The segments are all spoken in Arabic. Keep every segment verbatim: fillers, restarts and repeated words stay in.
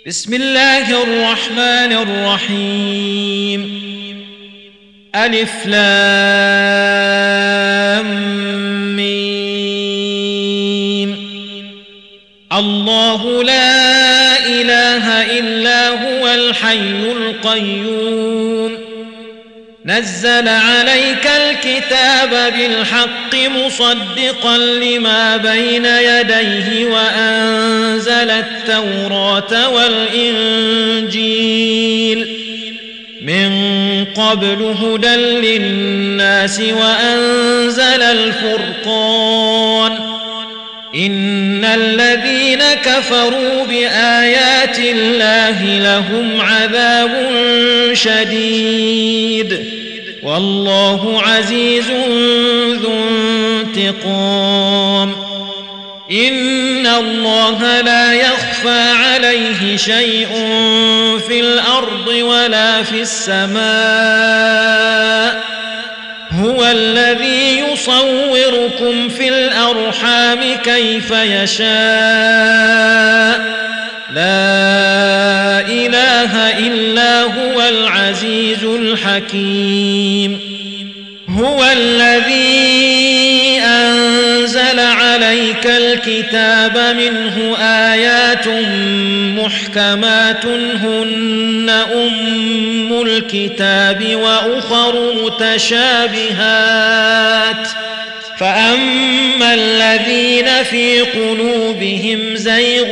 بسم الله الرحمن الرحيم. ألف لام ميم. الله لا إله إلا هو الحي القيوم، نزل عليك الكتاب بالحق مصدقا لما بين يديه وأنزل التوراة والإنجيل من قبل هدى للناس وأنزل الفرقان. إن الذين كفروا بآيات الله لهم عذاب شديد والله عزيز ذو انتقام. إن الله لا يخفى عليه شيء في الأرض ولا في السماء، هو الذي يصوركم في الأرحام كيف يشاء، لا إله إلا هو العزيز الحكيم. هو الذي أنزل عليك الكتاب منه آيات محكمات هن أم الكتاب وأخر متشابهات، فأما الذين في قلوبهم زيغ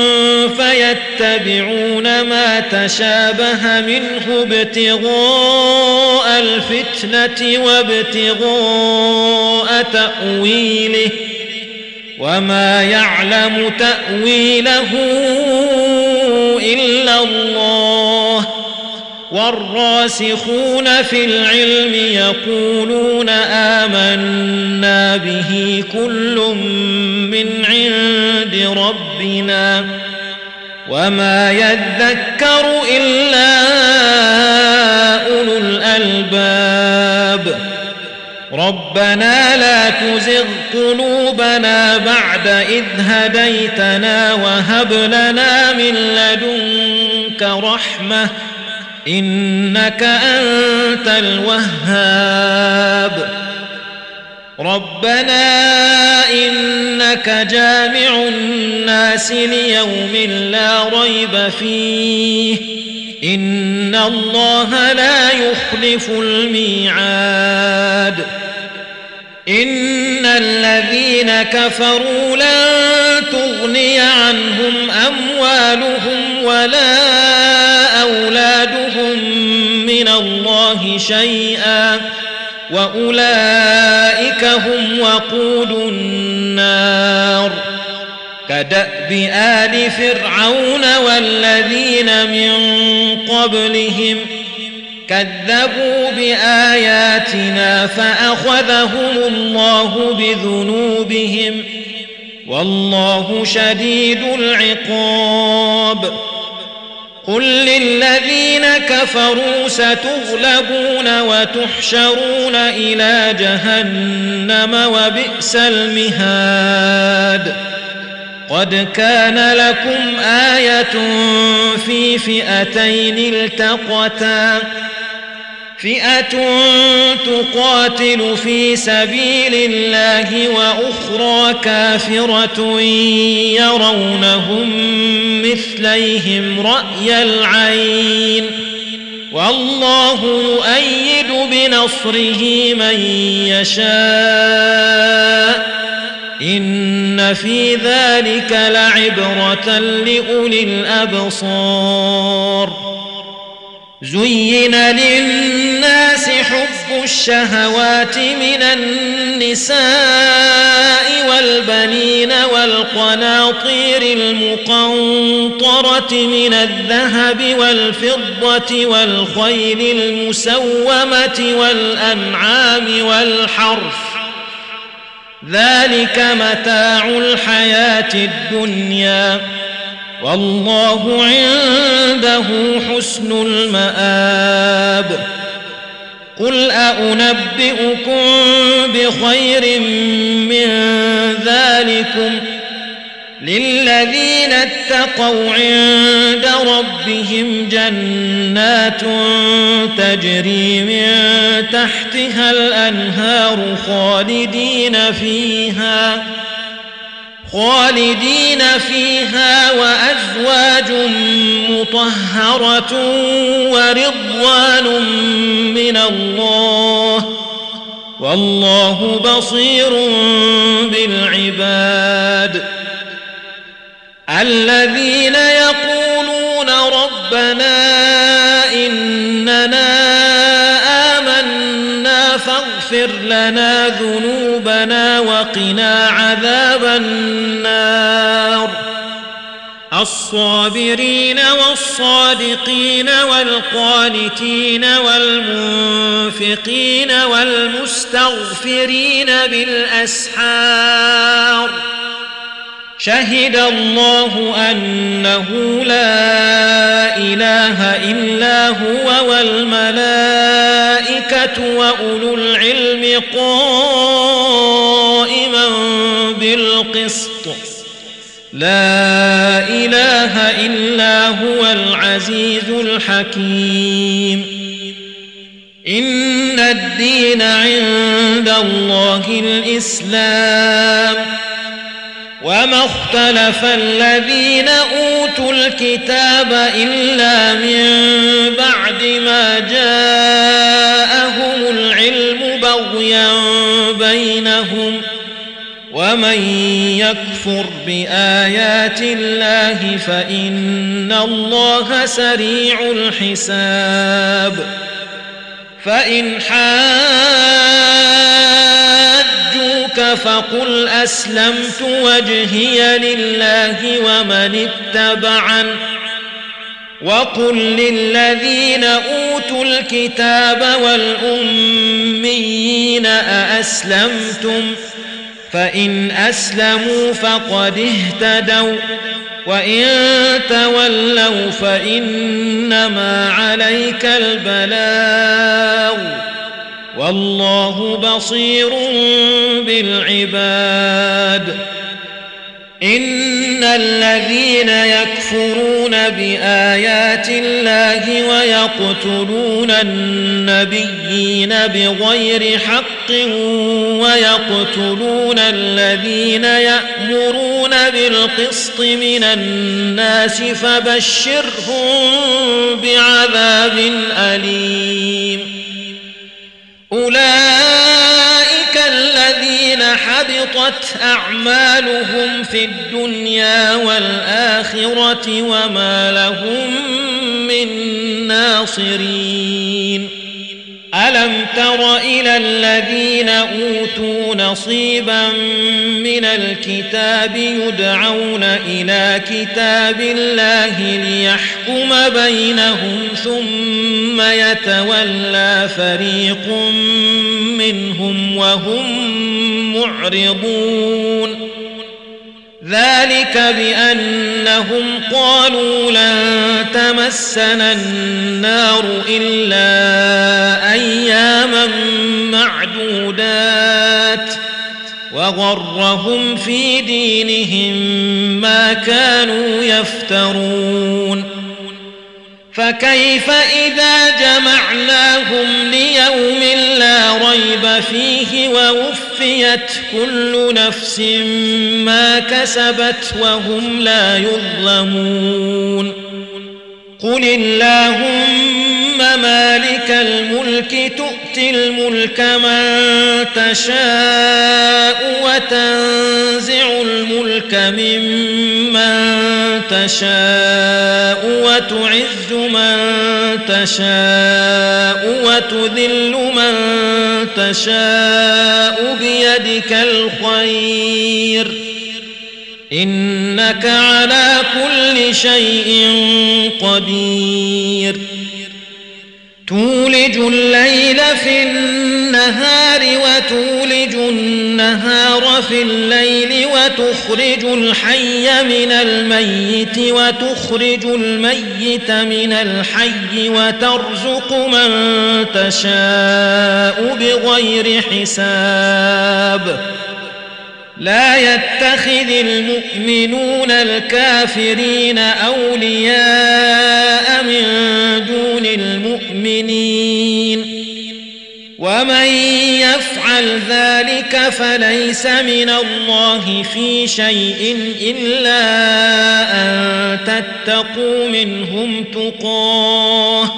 فيتبعون ما تشابه منه ابتغاء الفتنة وابتغاء تأويله، وما يعلم تأويله إلا الله، والراسخون في العلم يقولون آمنا به كل من عند ربنا وما يذكر إلا أولو الألباب. ربنا لا تزغ قلوبنا بعد إذ هديتنا وهب لنا من لدنك رحمة إنك أنت الوهاب. ربنا إنك جامع الناس ليوم لا ريب فيه إن الله لا يخلف الميعاد. إن الذين كفروا لن تغني عنهم أموالهم ولا أولادهم من الله شيئا وأولئك هم وقود النار. كدأب آل فرعون والذين من قبلهم كذبوا بآياتنا فأخذهم الله بذنوبهم والله شديد العقاب. قل للذين كفروا ستغلبون وتحشرون إلى جهنم وبئس المهاد. قد كان لكم آية في فئتين التقتا، فئة تقاتل في سبيل الله وأخرى كافرة يرونهم مثليهم رأي العين والله يؤيد بنصره من يشاء إن في ذلك لعبرة لأولي الأبصار. زين للناس حب الشهوات من النساء والبنين والقناطير المقنطرة من الذهب والفضة والخيل المسومة والأنعام والحرث، ذلك متاع الحياة الدنيا والله عنده حسن المآب. قل أنبئكم بخير من ذلكم للذين اتقوا عند ربهم جنات تجري من تحتها الأنهار خالدين فيها خالدين فيها وأزواج مطهرة ورضوان من الله والله بصير بالعباد الذين يقولون ربنا إننا آمنا فاغفر لنا ذنوبنا وقنا عذاب النار الصابرين والصادقين والقانتين والمنفقين والمستغفرين بالأسحار شهد الله أنه لا إله إلا هو والملائكة وأولو العلم قائما بالقسط لا إله إلا هو العزيز الحكيم إن الدين عند الله الإسلام وما اختلف الذين أوتوا الكتاب إلا من بعد ما جاءهم العلم بغيا بينهم ومن يكفر بآيات الله فإن الله سريع الحساب فإن حاجوك فقل أسلمت وجهي لله ومن اتبعن وقل للذين أوتوا الكتاب والأميين أأسلمتم فإن أسلموا فقد اهتدوا وإن تولوا فإنما عليك البلاغ والله بصير بالعباد إن الذين يكفرون بآيات الله ويقتلون النبيين بغير حق ويقتلون الذين يأمرون بالقسط من الناس فبشرهم بعذاب أليم أولئك الذين حبطت أعمالهم في الدنيا والآخرة وما لهم من ناصرين ألم تر إلى الذين أوتوا نصيبا من الكتاب يدعون إلى كتاب الله ليحكم بينهم ثم يتولى فريق منهم وهم معرضون ذلك بأنهم قالوا لن تمسنا النار إلا أياما معدودات وغرهم في دينهم ما كانوا يفترون فكيف إذا جمعناهم ليوم لا ريب فيه ووفيت كل نفس ما كسبت وهم لا يظلمون قل اللهم مالك الملك تؤتي الملك من تشاء وتنزع الملك ممن تشاء وتعز من تشاء وتذل من تشاء بيدك الخير إنك على كل شيء قدير تولج الليل في النهار وتولج النهار في الليل وتخرج الحي من الميت وتخرج الميت من الحي وترزق من تشاء بغير حساب لا يتخذ المؤمنون الكافرين أولياء ومن يفعل ذلك فليس من الله في شيء إلا أن تتقوا منهم تقاه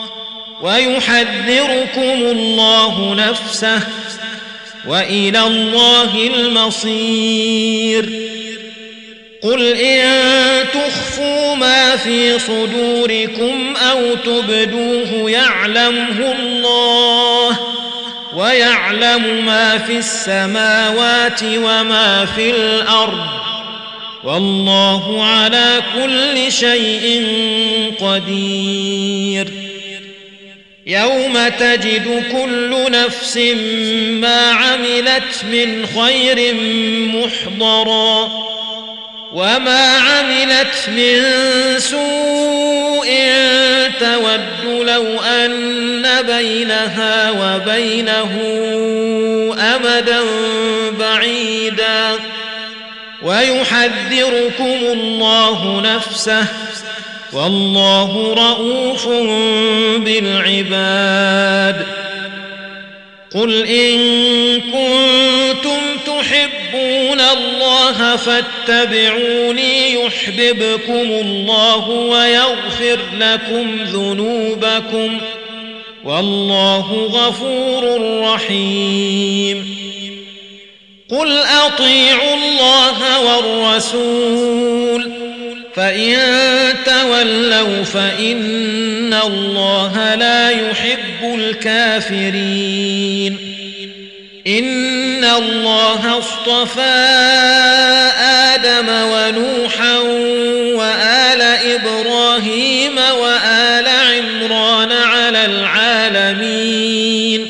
ويحذركم الله نفسه وإلى الله المصير. قل إن تخفوا ما في صدوركم أو تبدوه يعلمه الله ويعلم ما في السماوات وما في الأرض والله على كل شيء قدير. يوم تجد كل نفس ما عملت من خير محضرا وما عملت من سوء تود لو أن بينها وبينه أمدا بعيدا ويحذركم الله نفسه والله رؤوف بالعباد. قل إن كنتم تحبون الله فاتبعوني يحببكم الله ويغفر لكم ذنوبكم والله غفور رحيم. قل أطيعوا الله والرسول فإن تولوا فإن الله لا يحب الكافرين. إن الله اصطفى آدم ونوحا وآل إبراهيم وآل عمران على العالمين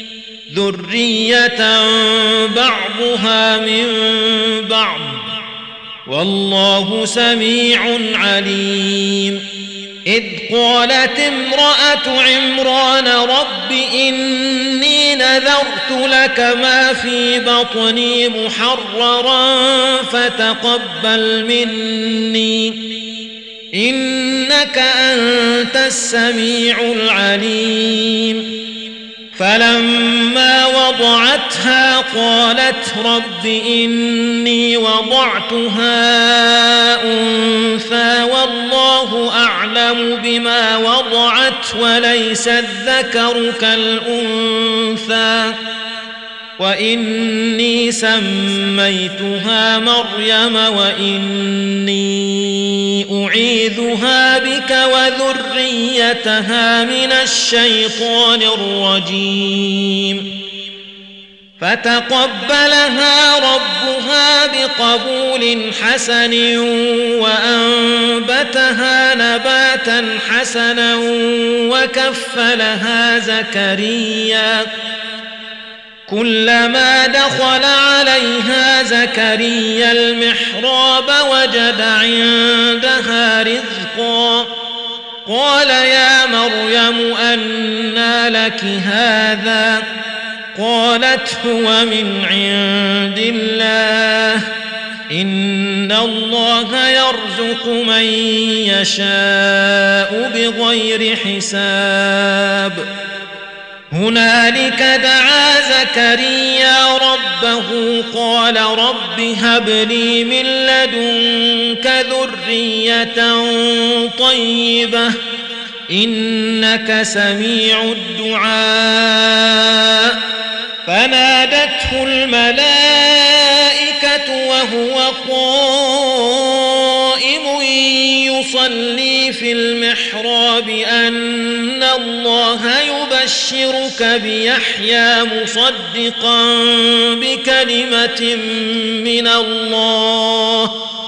ذرية بعضها من بعض والله سميع عليم. إذ قالت امرأة عمران رب إني نذرت لك ما في بطني محررا فتقبل مني إنك أنت السميع العليم. فلما وضعتها قالت رب إني وضعتها أنثى والله أعلم بما وضعت وليس الذكر كالأنثى وإني سميتها مريم وإني أعيذها بك وذريتها من الشيطان الرجيم. فتقبلها ربها بقبول حسن وأنبتها نباتا حسنا وكفلها زكريا كلما دخل عليها زكريا المحراب وجد عندها رزقا قال يا مريم أنى لك هذا قالت هو من عند الله إن الله يرزق من يشاء بغير حساب. هنالك دعا زكريا ربه قال رب هب لي من لدنك ذرية طيبة إنك سميع الدعاء. فنادته الملائكة وهو قائم يصلي في المحراب أن الله يبشرك بيحيى مصدقا بكلمة من الله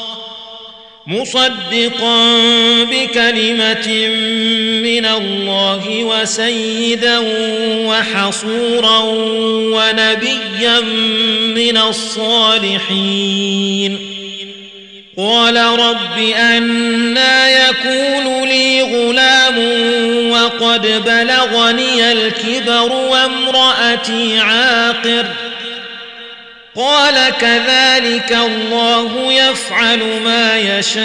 مصدقا بكلمة من الله وسيدا وحصورا ونبيا من الصالحين. قال رب أنى يكون لي غلام وقد بلغني الكبر وامرأتي عاقر قال كذلك الله يفعل ما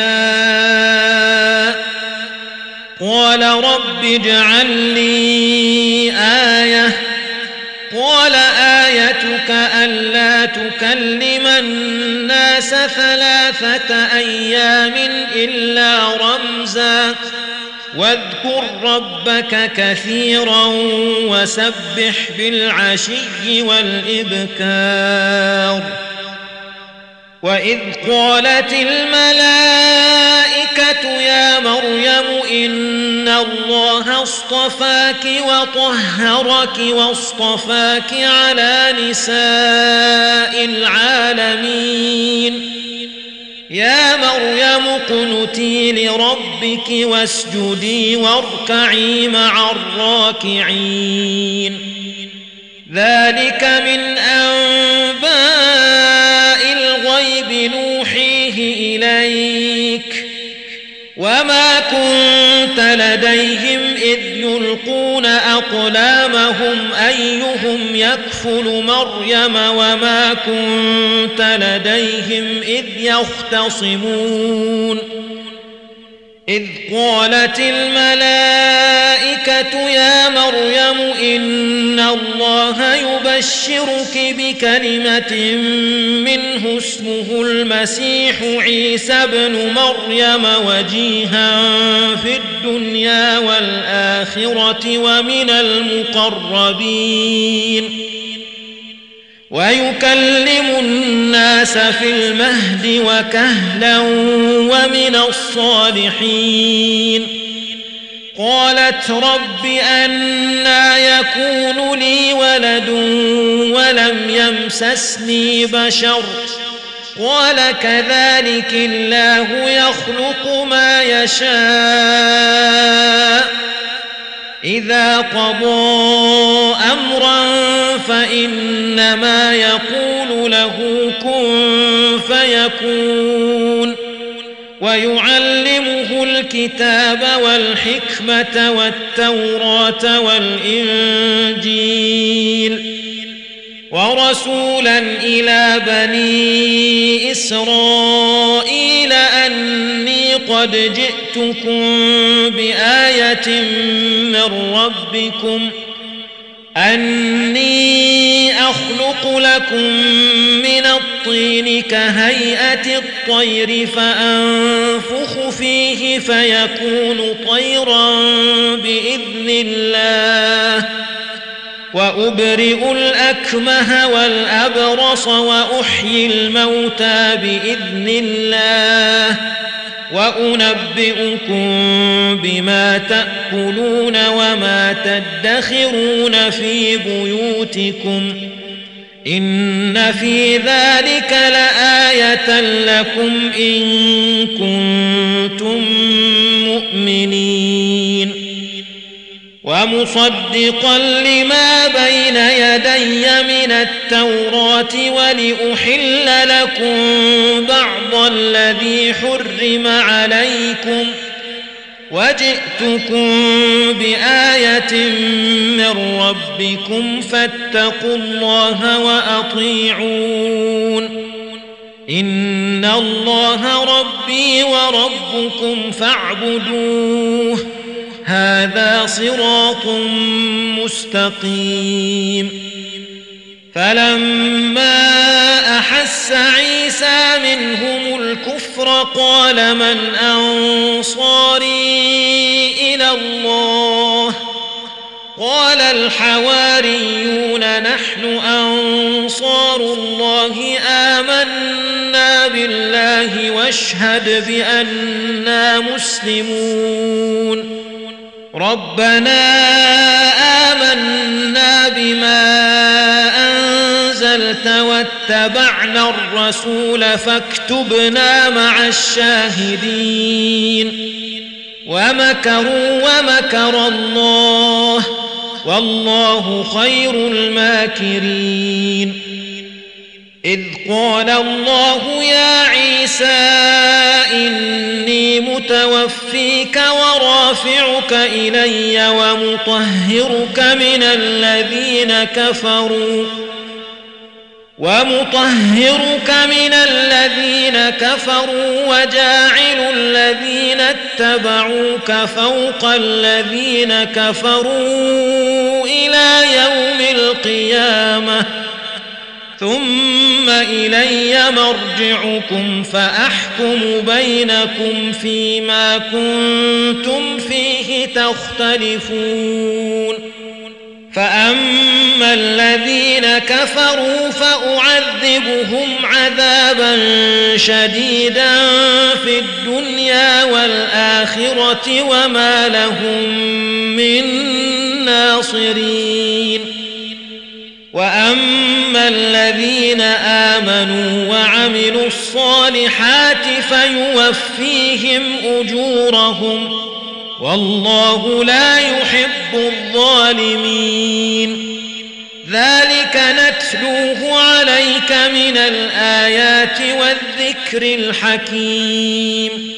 يشاء. قال رب اجعل لي آية قال آيتك ألا تكلم الناس ثلاثة أيام إلا رمزا واذكر ربك كثيرا وسبح بالعشي والإبكار وإذ قالت الملائكة يا مريم إن الله اصطفاك وطهرك واصطفاك على نساء العالمين يا مريم اقنتي لربك واسجدي واركعي مع الراكعين ذلك من أنباء الغيب نوحيه إليك وما كنت لديهم إذ يلقون أقلامهم أيهم يكفل مريم وما كنت لديهم إذ يختصمون إذ قالت الملائكة يا مريم إن الله يبشرك بكلمة منه اسمه المسيح عيسى ابن مريم وجيها في الدنيا والآخرة ومن المقربين ويكلم الناس في المهد وكهلا ومن الصالحين قالت رب أنى يكون لي ولد ولم يمسسني بشر قال كذلك الله يخلق ما يشاء إذا قضى أمرا فإنما يقول له كن فيكون ويعلمه الكتاب والحكمة والتوراة والإنجيل ورسولا إلى بني إسرائيل أني قد جئتكم بآية من ربكم أني أخلق لكم من الطين كهيئة الطير فأنفخ فيه فيكون طيرا بإذن الله وأبرئ الأكمه والأبرص وأحيي الموتى بإذن الله وأنبئكم بما تأكلون وما تدخرون في بيوتكم إن في ذلك لآية لكم إن كنتم مؤمنين ومصدقا لما بين يدي من التوراة ولأحل لكم بعض الذي حرم عليكم وجئتكم بآية من ربكم فاتقوا الله وأطيعون إن الله ربي وربكم فاعبدوه هذا صراط مستقيم فلما أحس عيسى منهم الكفر قال من أنصاري إلى الله قال الحواريون نحن أنصار الله آمنا بالله واشهد بأننا مسلمون ربنا آمنا بما أنزلت واتبعنا الرسول فاكتبنا مع الشاهدين ومكروا ومكر الله والله خير الماكرين إذ قال الله يا عيسى إني متوفيك ورافعك إلي ومطهرك من الذين كفروا ومطهرك من الذين كفروا وجاعل الذين اتبعوك فوق الذين كفروا إلى يوم القيامة ثم إلي مرجعكم فأحكم بينكم فيما كنتم فيه تختلفون فأما الذين كفروا فأعذبهم عذابا شديدا في الدنيا والآخرة وما لهم من ناصرين وأما الذين آمنوا وعملوا الصالحات فيوفيهم أجورهم والله لا يحب الظالمين ذلك نتلوه عليك من الآيات والذكر الحكيم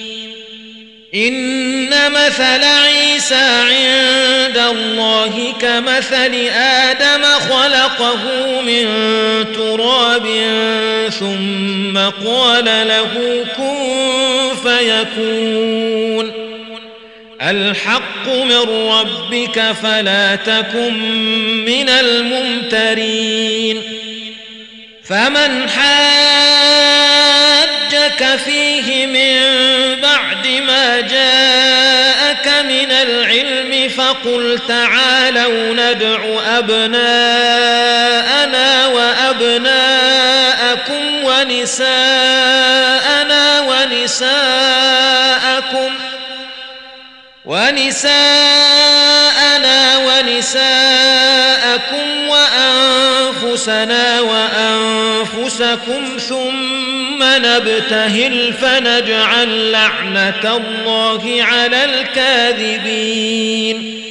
إن مثل عيسى عند الله كمثل آدم خلقه من تراب ثم قال له كن فيكون الحق من ربك فلا تكن من الممترين فمن حاجك فيه من بعد ما جاءك من العلم فقل تعالوا ندع أبناءنا وأبناءكم ونساءنا ونساءكم ونساءنا ونساءكم وأنفسنا وأنفسكم ثم نبتهل فنجعل لعنة الله على الكاذبين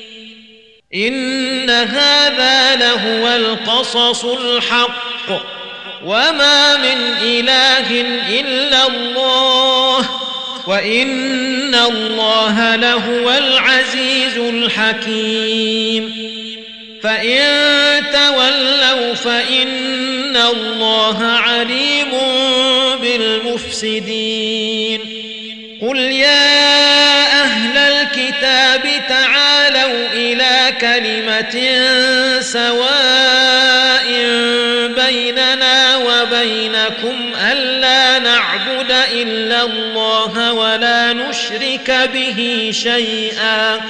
إن هذا لهو القصص الحق وما من إله إلا الله وإن الله لهو العزيز الحكيم فإن تولوا فإن الله عليم بالمفسدين قل يا أهل الكتاب تعالوا إلى كلمة سواء بيننا وبينكم ألا نعبد إلا الله ولا نشرك به شيئا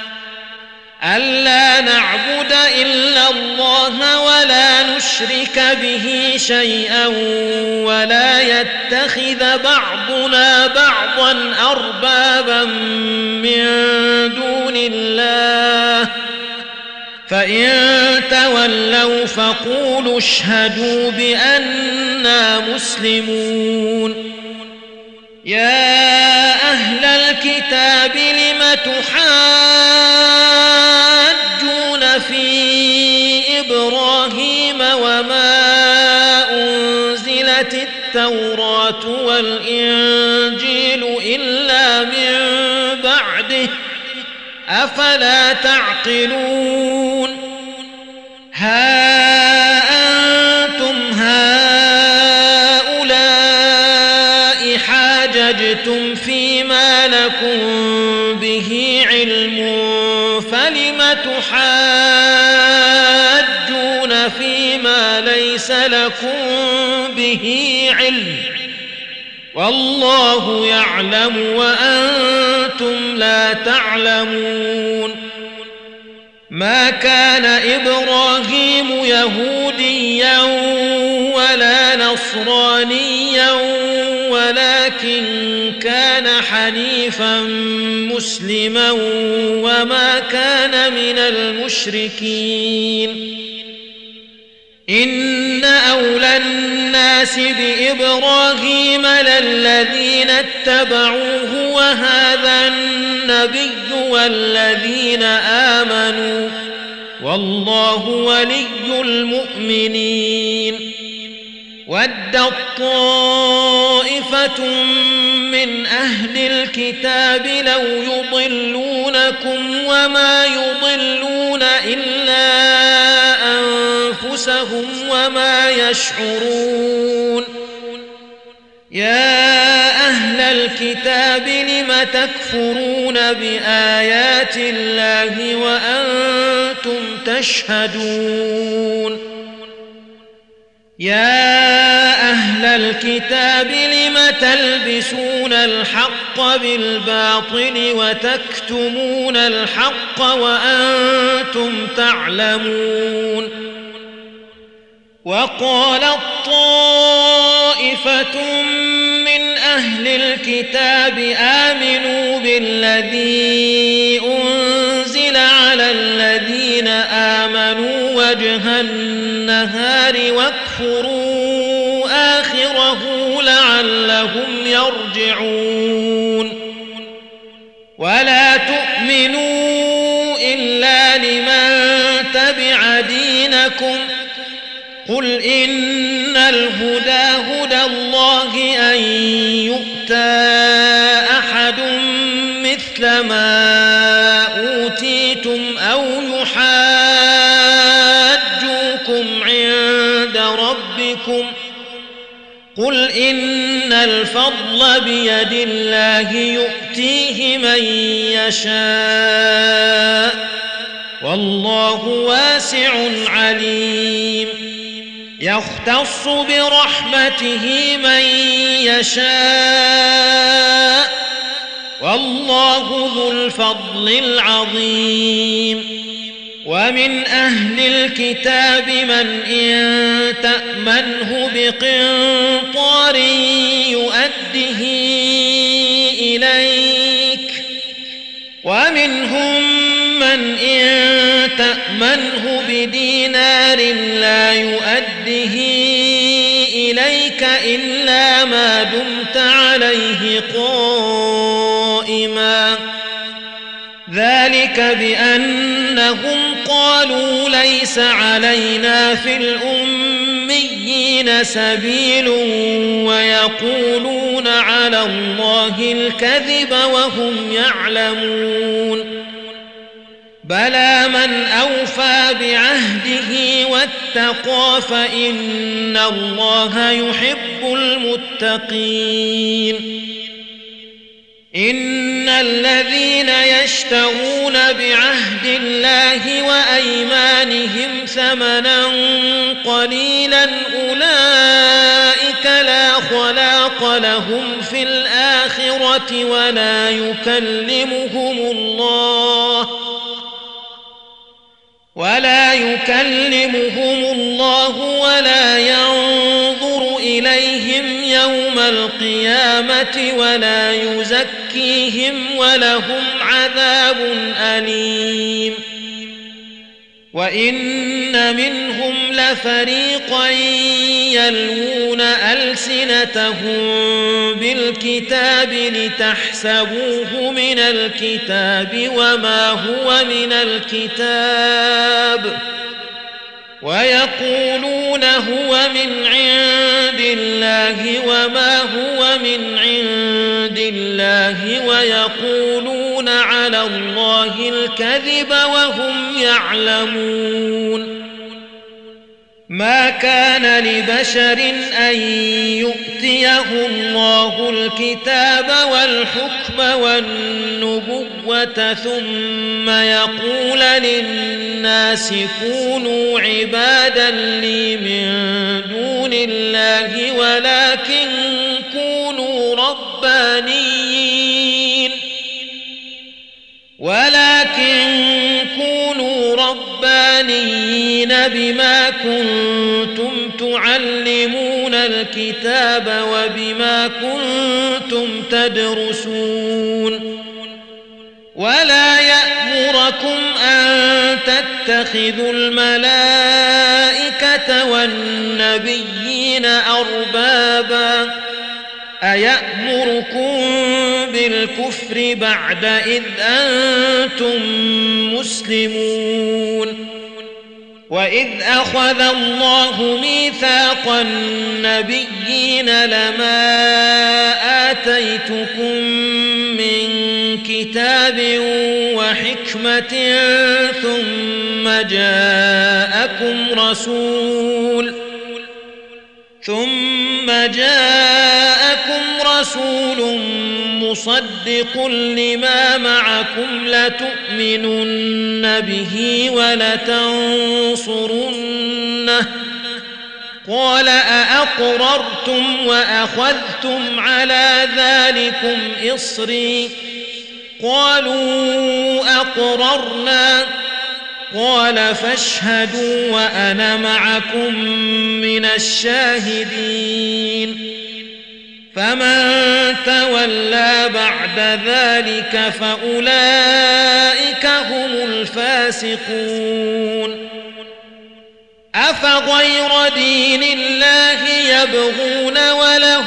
ألا نعبد إلا الله ولا نشرك به شيئا ولا يتخذ بعضنا بعضا أربابا من دون الله فإن تولوا فقولوا اشهدوا بأننا مسلمون يا أهل الكتاب لم تحاجون في إبراهيم وما أنزلت التوراة والإنجيل إلا من بعده أفلا تعقلون ها أنتم هؤلاء حاججتم فيما لكم به علم فلم تحاجون فيما ليس لكم به علم والله يعلم وأنتم لا تعلمون ما كان إبراهيم يهوديا ولا نصرانيا ولكن كان حنيفا مسلما وما كان من المشركين إن أولى الناس بإبراهيم للذين اتبعوه وهذا النبي والذين آمنوا والله ولي المؤمنين ودت طائفة من أهل الكتاب لو يضلونكم وما يضلون إلا أنفسهم وما يشعرون يا أهل الكتاب لم تكفرون بآيات الله وأنتم تشهدون يا أهل الكتاب لم تلبسون الحق بالباطل وتكتمون الحق وأنتم تعلمون وقالت طائفة من أهل الكتاب آمنوا بالذي أنزل على الذين آمنوا وجه النهار واكفروا آخره لعلهم يرجعون ولا تؤمنوا إلا لمن تبع دينكم قل إن الهدى هدى الله أن يؤتى أحد مثل ما أوتيتم أو يحاجوكم عند ربكم قل إن الفضل بيد الله يؤتيه من يشاء والله واسع عليم يختص برحمته من يشاء والله ذو الفضل العظيم ومن أهل الكتاب من إن تأمنه بقنطار يؤده إليك ومنهم من إن تأمنه بدينار لا يؤده إليك إلا ما دمت عليه قائما ذلك بأنهم قالوا ليس علينا في الأميين سبيل ويقولون على الله الكذب وهم يعلمون بلى من أوفى بعهده واتقى فإن الله يحب المتقين إن الذين يشترون بعهد الله وأيمانهم ثمنا قليلا أولئك لا خلاق لهم في الآخرة ولا يكلمهم الله ولا يكلمهم الله ولا ينظر إليهم يوم القيامة ولا يزكيهم ولهم عذاب أليم وإن منهم لفريقا يلوون ألسنتهم بالكتاب لتحسبوه من الكتاب وما هو من الكتاب ويقولون هو من عند الله وما هو من عند الله ويقولون على الله الكذب وهم يعلمون ما كان لبشر أن يؤتيه الله الكتاب والحكم والنبوة ثم يقول للناس كونوا عبادا لي من دون الله ولكن كونوا ربانيين ولكن كونوا ربانيين بما كنتم تعلمون الكتاب وبما كنتم تدرسون ولا يأمركم أن تتخذوا الملائكة والنبيين أربابا أيأمركم بالكفر بعد إذ أنتم مسلمون وإذ أخذ الله ميثاق النبيين لما آتيتكم من كتاب وحكمة ثم جاءكم رسول ثم جاءكم رسول مصدق لما معكم لتؤمنن به ولتنصرنه قال أأقررتم وأخذتم على ذلكم إصري قالوا أقررنا قال فاشهدوا وأنا معكم من الشاهدين فمن تولى بعد ذلك فأولئك هم الفاسقون أفغير دين الله يبغون وله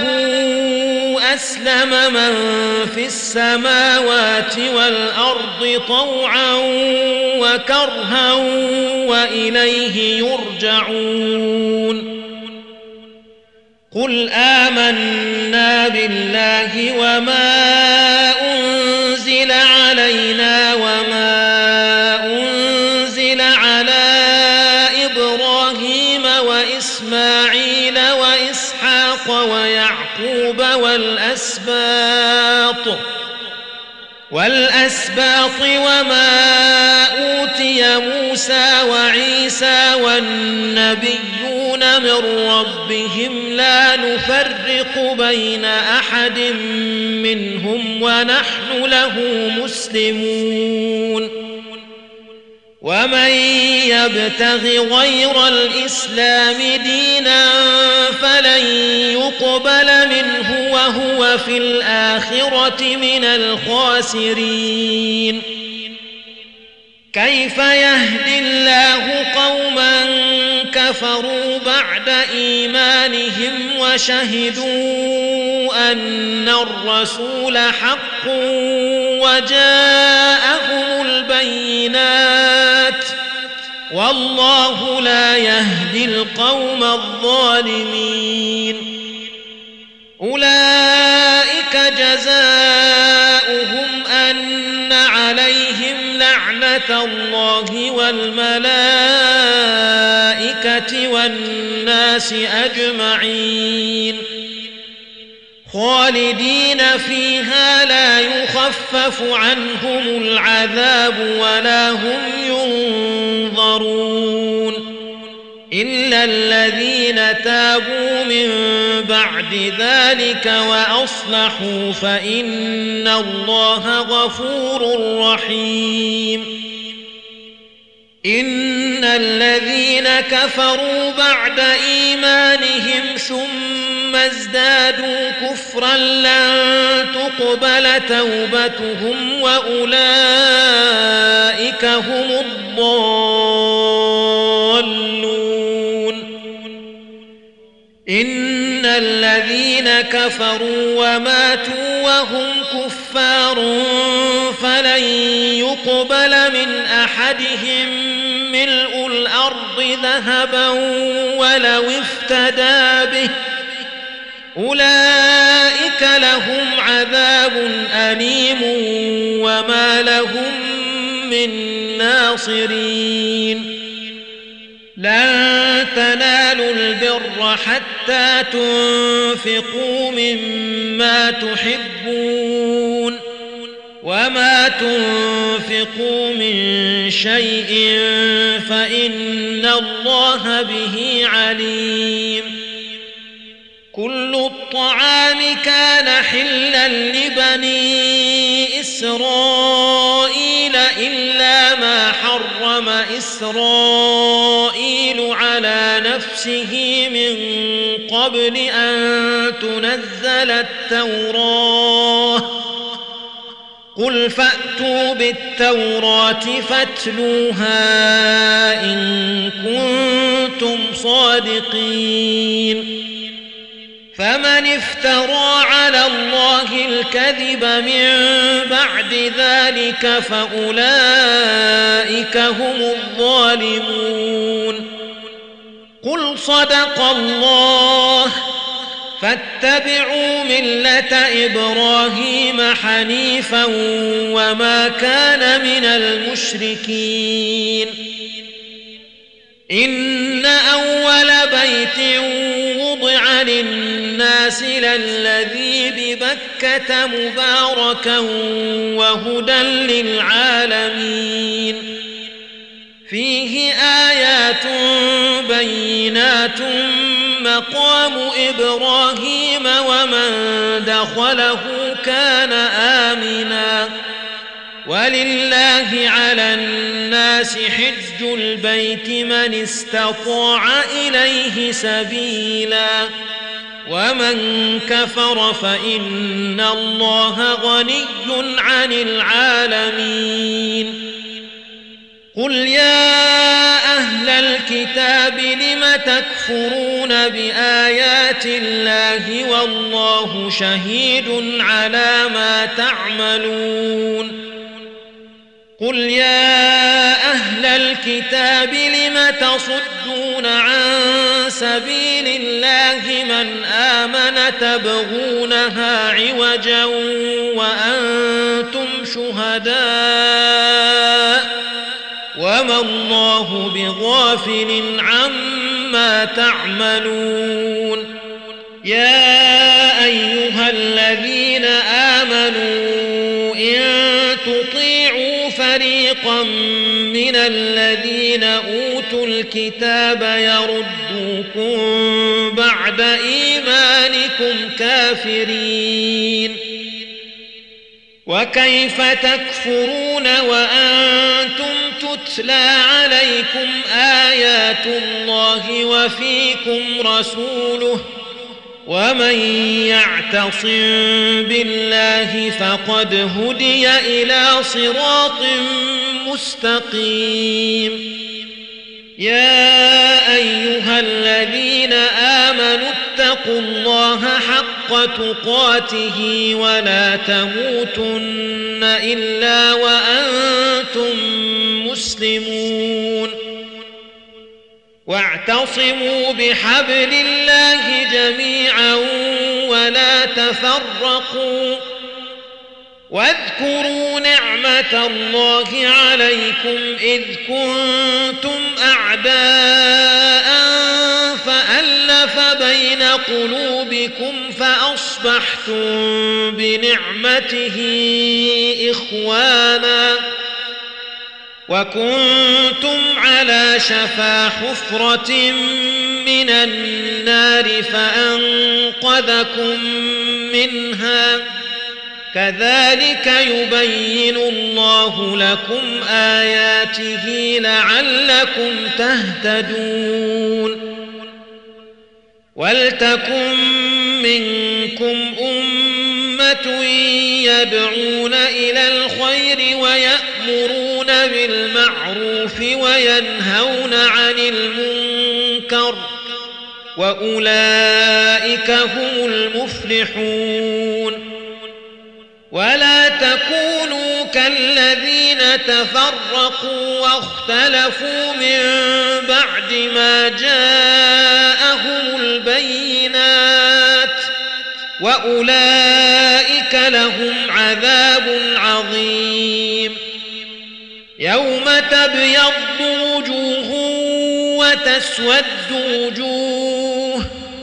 أسلم من في السماوات والأرض طوعا وكرها وإليه يرجعون قل آمنا بالله وما أنزل علينا وما أنزل على إبراهيم وإسماعيل وإسحاق ويعقوب والأسباط والأسباط وما أوتي موسى وعيسى والنبيون من ربهم لا نفرق بين أحد منهم ونحن له مسلمون ومن يبتغ غير الإسلام دينا فلن يقبل منه وهو في الآخرة من الخاسرين كيف يهدي الله قوما كفروا بعد إيمانهم وشهدوا أن الرسول حق وجاءهم البينات والله لا يهدي القوم الظالمين أولئك جزاؤهم أن عليهم لعنة الله والملائكة والناس أجمعين خالدين فيها لا يخفف عنهم العذاب ولا هم ينظرون إلا الذين تابوا من بعد ذلك وأصلحوا فإن الله غفور رحيم إن الذين كفروا بعد إيمانهم ثم ازدادوا كفرا لن تقبل توبتهم وأولئك هم الضالون إن الذين كفروا وماتوا وهم كفار فلن يقبل من أحدهم ملء الأرض ذهبا ولو افتدى به أولئك لهم عذاب أليم وما لهم من ناصرين لن تنالوا البر حتى تنفقوا مما تحبون وما تنفقوا من شيء فإن الله به عليم كل الطعام كان حلا لبني إسرائيل إلا ما حرم إسرائيل على نفسه من قبل أن تنزل التوراة قل فأتوا بالتوراة فاتلوها إن كنتم صادقين فمن افترى على الله الكذب من بعد ذلك فأولئك هم الظالمون قل صدق الله فاتبعوا ملة إبراهيم حنيفا وما كان من المشركين إن أول بيت وضع المنزل الذي ببكة مباركا وهدى للعالمين فيه آيات بينات مقام إبراهيم ومن دخله كان آمنا ولله على الناس حج البيت من استطاع إليه سبيلا ومن كفر فإن الله غني عن العالمين قل يا أهل الكتاب لم تكفرون بآيات الله والله شهيد على ما تعملون قل يا أهل الكتاب لم تصدون عن سبيل الله من آمن تبغونها عوجا وأنتم شهداء وما الله بغافل عما تعملون يا أيها الذين آمنوا إن تطيعوا فريقا من الذين أوتوا الكتاب يردوكم بعد إيمانكم كافرين وكيف تكفرون وأنتم تتلى عليكم آيات الله وفيكم رسوله ومن يعتصم بالله فقد هدي إلى صراط مستقيم يا أيها الذين آمنوا اتقوا الله حق تقاته ولا تموتن إلا وأنتم مسلمون واعتصموا بحبل الله جميعا ولا تفرقوا واذكروا نعمة الله عليكم إذ كنتم أعداء فألف بين قلوبكم فأصبحتم بنعمته إخوانا وكنتم على شفا حفرة من النار فأنقذكم منها كذلك يبين الله لكم آياته لعلكم تهتدون ولتكن منكم أمة يدعون إلى الخير ويأمرون بالمعروف وينهون عن المنكر وأولئك هم المفلحون ولا تكونوا كالذين تفرقوا واختلفوا من بعد ما جاءهم البينات وأولئك لهم عذاب عظيم يوم تبيض وجوه وتسود وجوه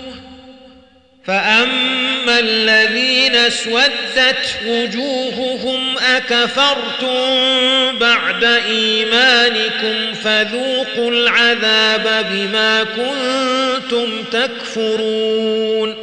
فأما الذين اسودت وجوههم أكفرتم بعد إيمانكم فذوقوا العذاب بما كنتم تكفرون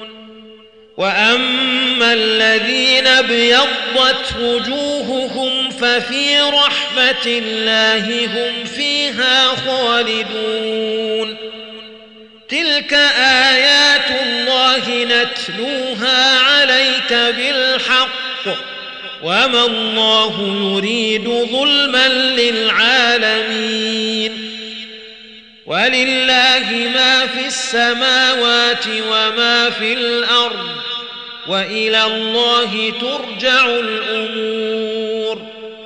وأما الذين ابيضت وجوههم ففي رحمة الله هم فيها خالدون تلك آيات الله نتلوها عليك بالحق وما الله يريد ظلما للعالمين ولله ما في السماوات وما في الأرض وإلى الله ترجع الأمور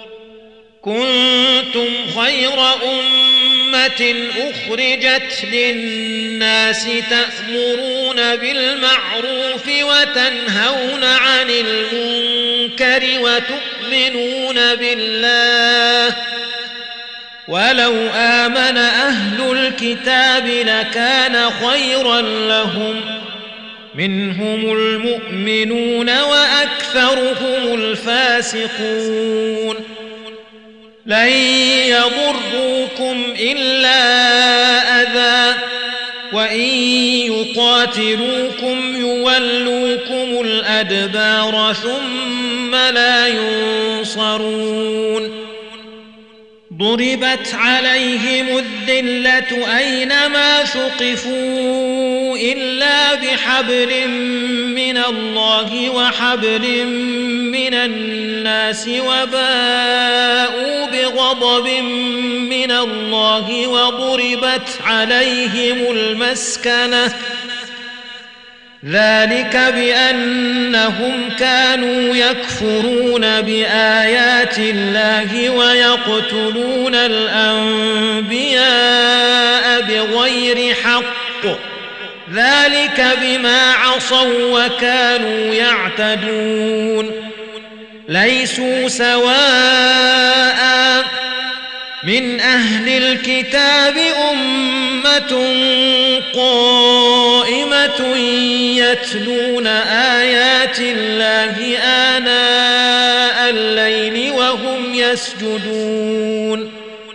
كنتم خير أمة أخرجت للناس تأمرون بالمعروف وتنهون عن المنكر وتؤمنون بالله ولو آمن أهل الكتاب لكان خيرا لهم منهم المؤمنون وأكثرهم الفاسقون لن يضروكم إلا أذى وإن يقاتلوكم يولوكم الأدبار ثم لا ينصرون ضربت عليهم الذلة أينما ثقفوا إلا بحبل من الله وحبل من الناس وباءوا بغضب من الله وضربت عليهم المسكنة ذلك بأنهم كانوا يكفرون بآيات الله ويقتلون الأنبياء بغير حق ذلك بما عصوا وكانوا يعتدون ليسوا سواء من أهل الكتاب أمة قائمة يتلون آيات الله آناء الليل وهم يسجدون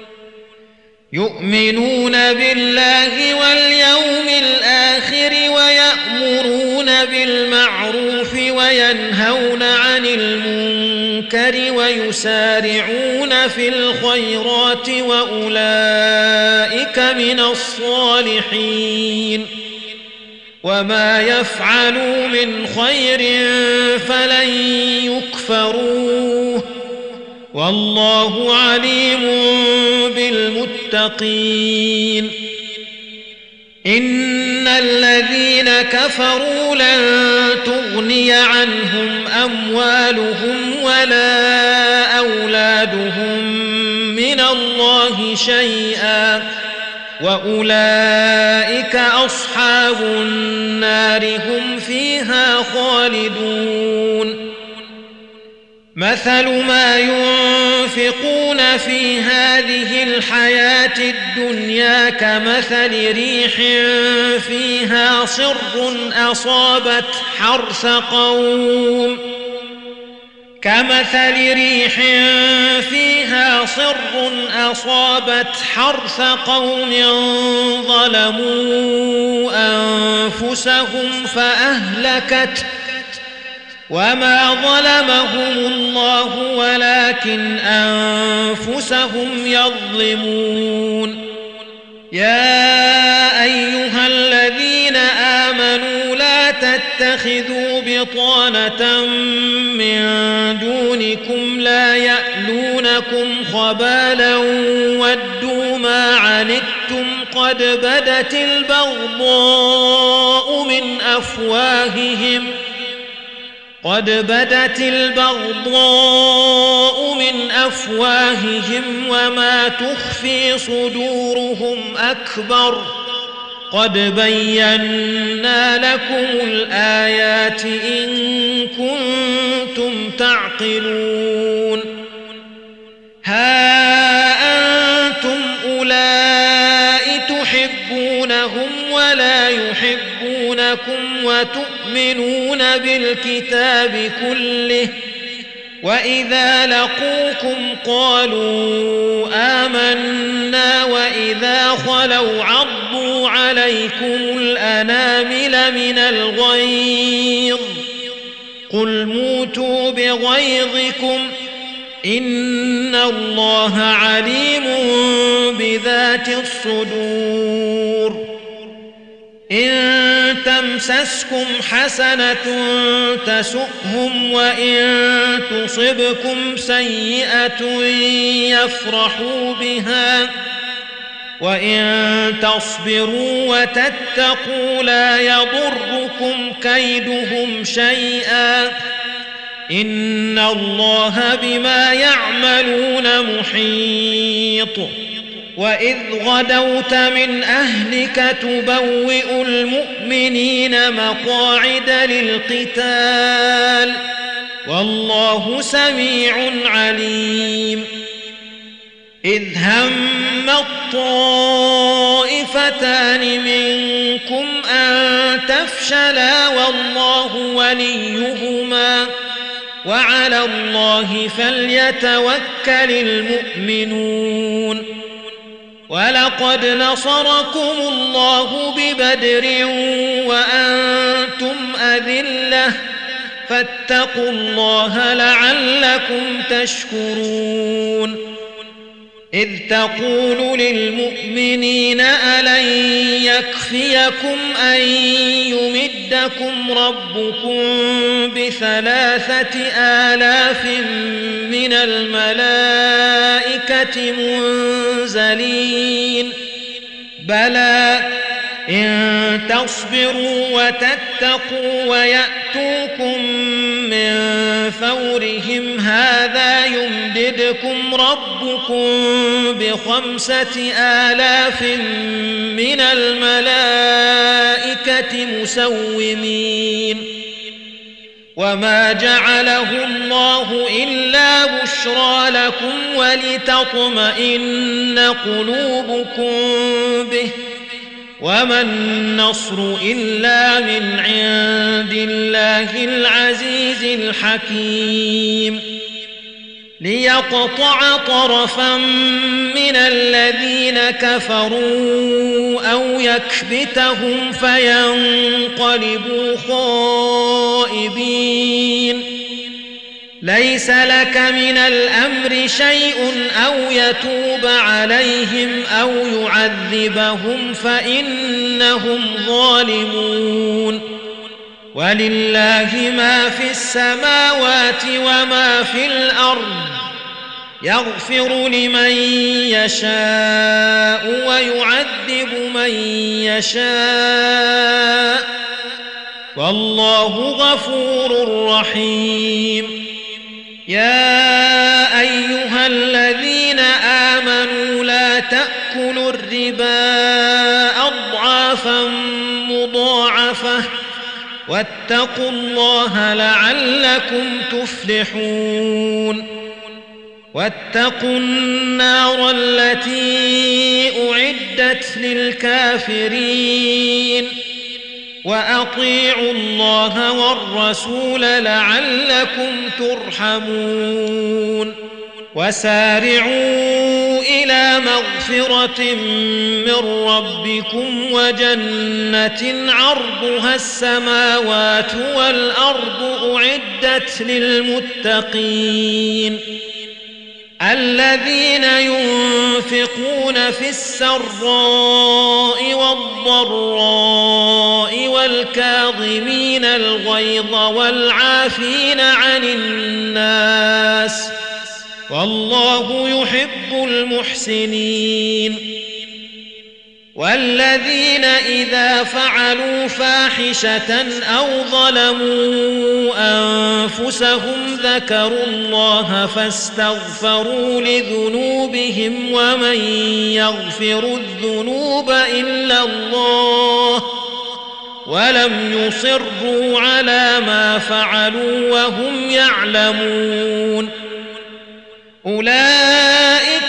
يؤمنون بالله واليوم الآخر ويأمرون بالمعروف وينهون عن المنكر ويسارعون في الخيرات وأولئك من الصالحين وما يفعلوا من خير فلن يكفروه والله عليم بالمتقين إن الذين كفروا لن تغني عنهم أموالهم ولا أولادهم من الله شيئا وأولئك أصحاب النار هم فيها خالدون مثل ما ينفقون في هذه الحياة الدنيا كمثل ريح فيها صر أصابت حرث قوم كمثل ريح فيها صر أصابت حرث قوم ظلموا أنفسهم فأهلكت وما ظلمهم الله ولكن أنفسهم يظلمون يا أيها الذين آمنوا لا تتخذوا بطانة من دونكم لا يألونكم خبالا ودوا ما عنتم قد بدت البغضاء من أفواههم قد بدت البغضاء من أفواههم وما تخفي صدورهم أكبر قد بينا لكم الآيات إن كنتم تعقلون ها أنتم أولئك تحبونهم ولا يحبونكم وتؤمنون بالكتاب كله وإذا لقوكم قالوا آمنا وإذا خلوا عضوا عليكم الأنامل من الغيظ قل موتوا بغيظكم إن الله عليم بذات الصدور إن تمسسكم حسنة تسؤهم وإن تصبكم سيئة يفرحوا بها وإن تصبروا وتتقوا لا يضركم كيدهم شيئا إن الله بما يعملون محيط وإذ غدوت من أهلك تبوئ المؤمنين مقاعد للقتال والله سميع عليم إذ هم الطائفتان منكم أن تفشلا والله وليهما وعلى الله فليتوكل المؤمنون ولقد نصركم الله ببدر وأنتم أذلة فاتقوا الله لعلكم تشكرون إذ تقول للمؤمنين ألن يكفيكم أن يمدكم ربكم بثلاثة آلاف من الملائكة منزلين بلى إن تصبروا وتتقوا ويأتوكم من فورهم هذا يمددكم ربكم بخمسة آلاف من الملائكة مسومين وما جعله الله إلا بشرى لكم ولتطمئن قلوبكم به وما النصر إلا من عند الله العزيز الحكيم ليقطع طرفا من الذين كفروا أو يكبتهم فينقلبوا خائبين ليس لك من الأمر شيء أو يتوب عليهم أو يعذبهم فإنهم ظالمون ولله ما في السماوات وما في الأرض يغفر لمن يشاء ويعذب من يشاء والله غفور رحيم يا أيها الذين آمنوا لا تأكلوا الربا أضعافا مضاعفة واتقوا الله لعلكم تفلحون واتقوا النار التي أعدت للكافرين وأطيعوا الله والرسول لعلكم ترحمون وسارعوا إلى مغفرة من ربكم وجنة عرضها السماوات والأرض أعدت للمتقين الذين ينفقون في السراء والضراء والكاظمين الغيظ والعافين عن الناس والله يحب المحسنين والذين إذا فعلوا فاحشة أو ظلموا أنفسهم ذكروا الله فاستغفروا لذنوبهم ومن يغفر الذنوب إلا الله ولم يصروا على ما فعلوا وهم يعلمون أولئك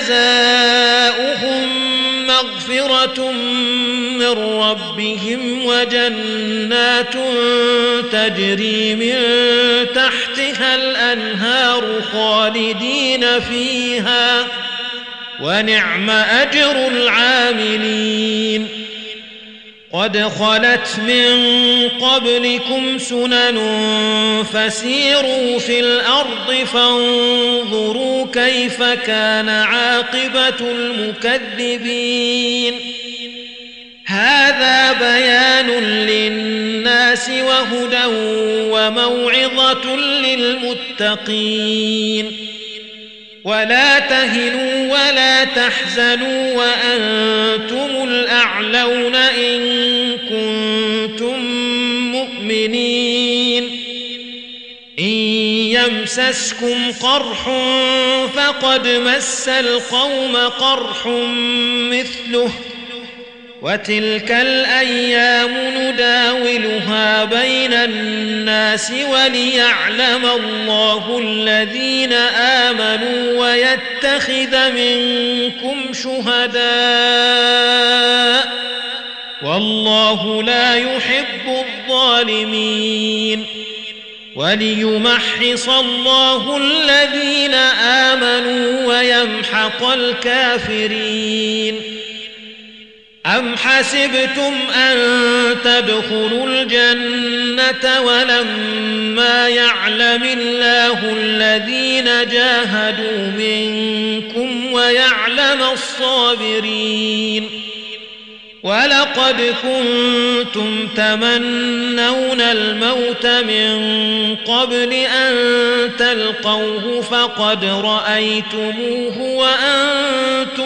جزاؤهم مغفرة من ربهم وجنات تجري من تحتها الأنهار خالدين فيها ونعم أجر العاملين قد خلت من قبلكم سنن فسيروا في الأرض فانظروا كيف كان عاقبة المكذبين هذا بيان للناس وهدى وموعظة للمتقين ولا تهنوا ولا تحزنوا وأنتم الأعلون إن كنتم مؤمنين إن يمسسكم قرح فقد مس القوم قرح مثله وتلك الأيام نداولها بين الناس وليعلم الله الذين آمنوا ويتخذ منكم شهداء والله لا يحب الظالمين وليمحص الله الذين آمنوا ويمحق الكافرين. أم حسبتم أن تدخلوا الجنة ولما يعلم الله الذين جاهدوا منكم ويعلم الصابرين؟ ولقد كنتم تمنون الموت من قبل أن تلقوه فقد رأيتموه وأنتم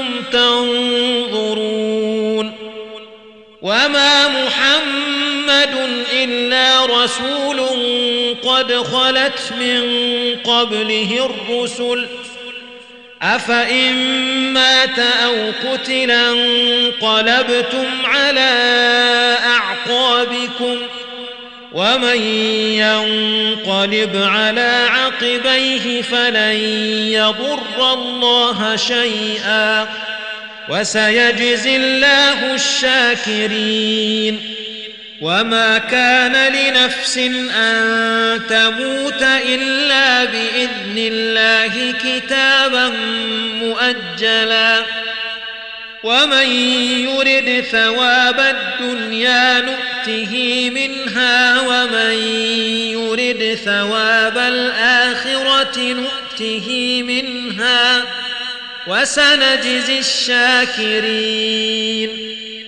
تنظرون. وما محمد إلا رسول قد خلت من قبله الرسل أفإن مات أو قتل انقلبتم على أعقابكم ومن ينقلب على عقبيه فلن يضر الله شيئا وسيجزي الله الشاكرين. وما كان لنفس أن تموت إلا بإذن الله كتابا مؤجلا ومن يرد ثواب الدنيا نؤته منها ومن يرد ثواب الآخرة نؤته منها وسنجزي الشاكرين.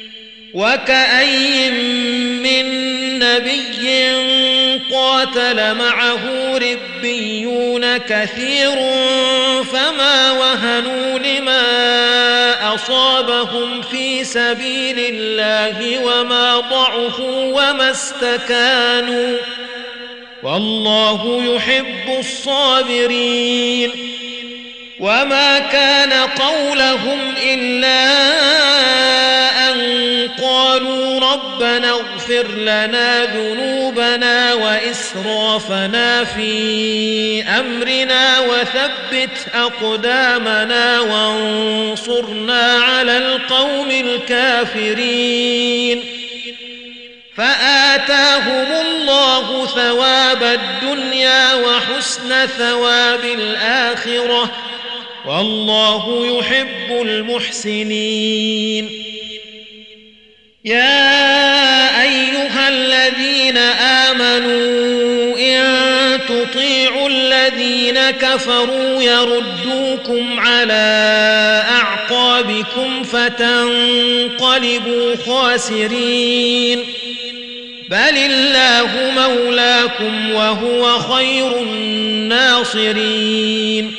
وكأي من نبي قاتل معه ربيون كثير فما وهنوا لما أصابهم في سبيل الله وما ضعفوا وما استكانوا والله يحب الصابرين. وما كان قولهم إلا أن قالوا ربنا اغفر لنا ذنوبنا وإسرافنا في أمرنا وثبت أقدامنا وانصرنا على القوم الكافرين فآتاهم الله ثواب الدنيا وحسن ثواب الآخرة والله يحب المحسنين. يا أيها الذين آمنوا إن تطيعوا الذين كفروا يردوكم على أعقابكم فتنقلبوا خاسرين بل الله مولاكم وهو خير الناصرين.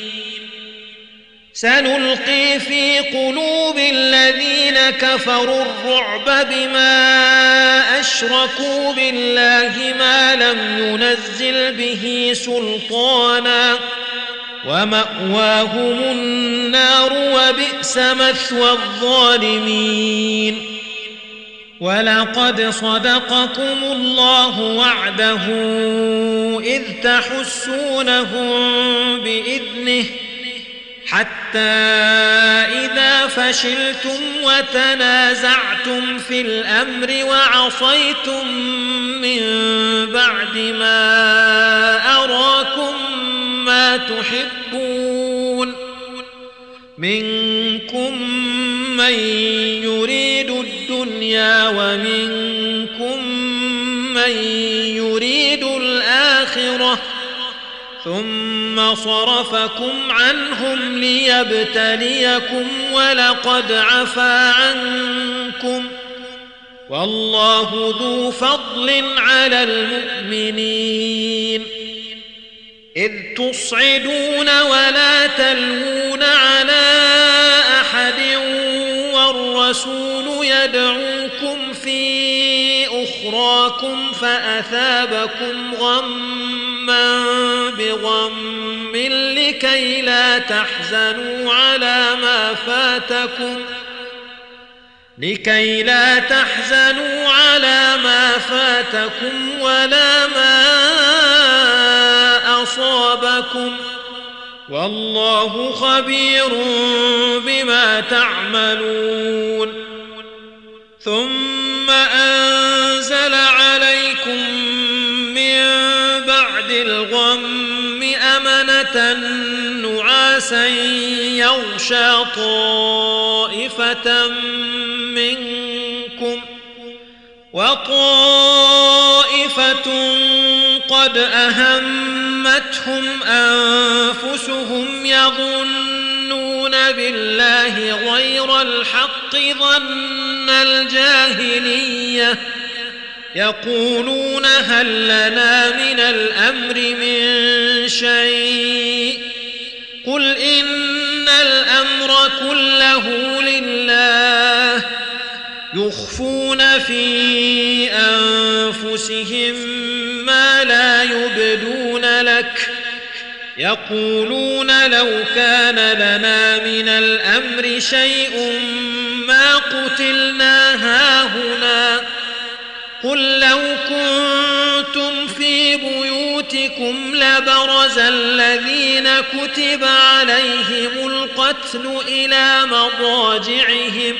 سنلقي في قلوب الذين كفروا الرعب بما أشركوا بالله ما لم ينزل به سلطانا ومأواهم النار وبئس مثوى الظالمين. ولقد صدقكم الله وعده إذ تحسونهم بإذنه حتى إذا فشلتم وتنازعتم في الأمر وعصيتم من بعد ما أراكم ما تحبون منكم من يريد الدنيا ومنكم من يريد الآخرة ثم صرفكم عنهم ليبتليكم ولقد عفا عنكم والله ذو فضل على المؤمنين. إذ تصعدون ولا تلوون على أحد والرسول يدعوكم في أخراكم فأثابكم غما بغم لكي لا تحزنوا على ما فاتكم لكي لا تحزنوا على ما فاتكم ولا ما أصابكم والله خبير بما تعملون ثم أنزل عليكم من بعد الغم أمنة نعاسا يغشى طائفة منكم وطائفة قد أهمتهم أنفسهم يظنون بالله غير الحق ظن الجاهلية يقولون هل لنا من الأمر من شيء قل إن الأمر كله لله يخفون في أنفسهم ما لا يبدون لك يقولون لو كان لنا من الأمر شيء ما قتلنا هاهنا قل لو كنتم في بيوتكم لبرز الذين كتب عليهم القتل إلى مضاجعهم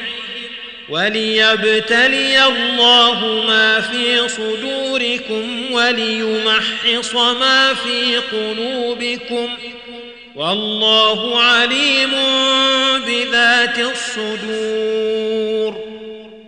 وليبتلي الله ما في صدوركم وليمحص ما في قلوبكم والله عليم بذات الصدور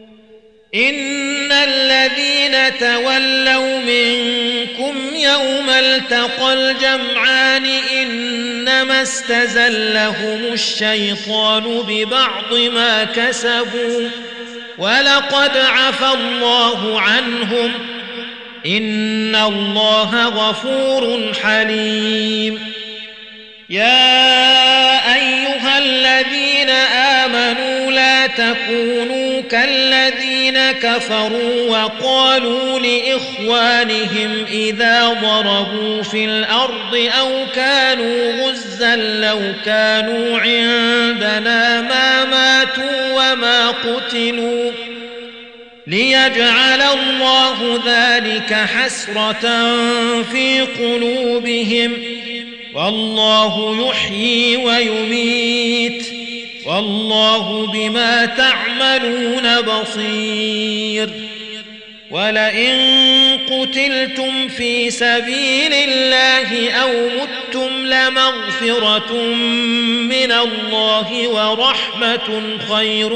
إن الذين تولوا منكم يوم التقى الجمعان إنما استزلهم الشيطان ببعض ما كسبوا ولقد عفى الله عنهم إن الله غفور حليم يا أيها الذين آمنوا لا تكونوا كالذين كفروا وقالوا لإخوانهم إذا ضربوا في الأرض أو كانوا غزا لو كانوا عندنا ما ماتوا وما قتلوا ليجعل الله ذلك حسرة في قلوبهم والله يحيي ويميت والله بما تعملون بصير ولئن قتلتم في سبيل الله أو متم لمغفرة من الله ورحمة خير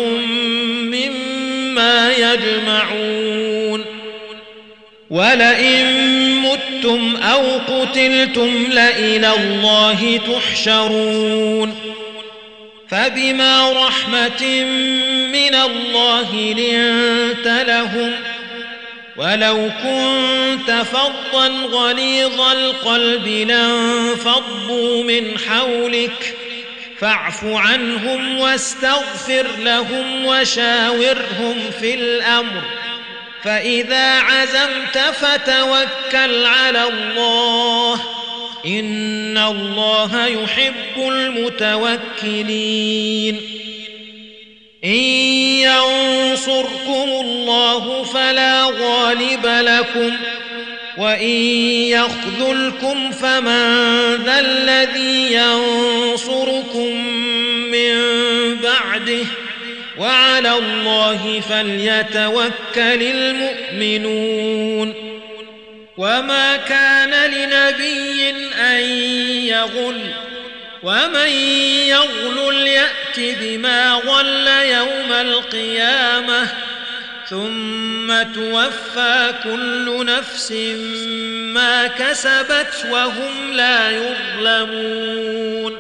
مما يجمعون ولئن متم أو قتلتم لإلى الله تحشرون فبما رحمة من الله لنت لهم ولو كنت فظا غليظ القلب لانفضوا من حولك فاعف عنهم واستغفر لهم وشاورهم في الأمر فإذا عزمت فتوكل على الله إن الله يحب المتوكلين إن ينصركم الله فلا غالب لكم وإن يخذلكم فمن ذا الذي ينصركم من بعده وعلى الله فليتوكل المؤمنون وما كان لنبي أن يغل ومن يغل يأت بما غل يوم القيامة ثم توفى كل نفس ما كسبت وهم لا يظلمون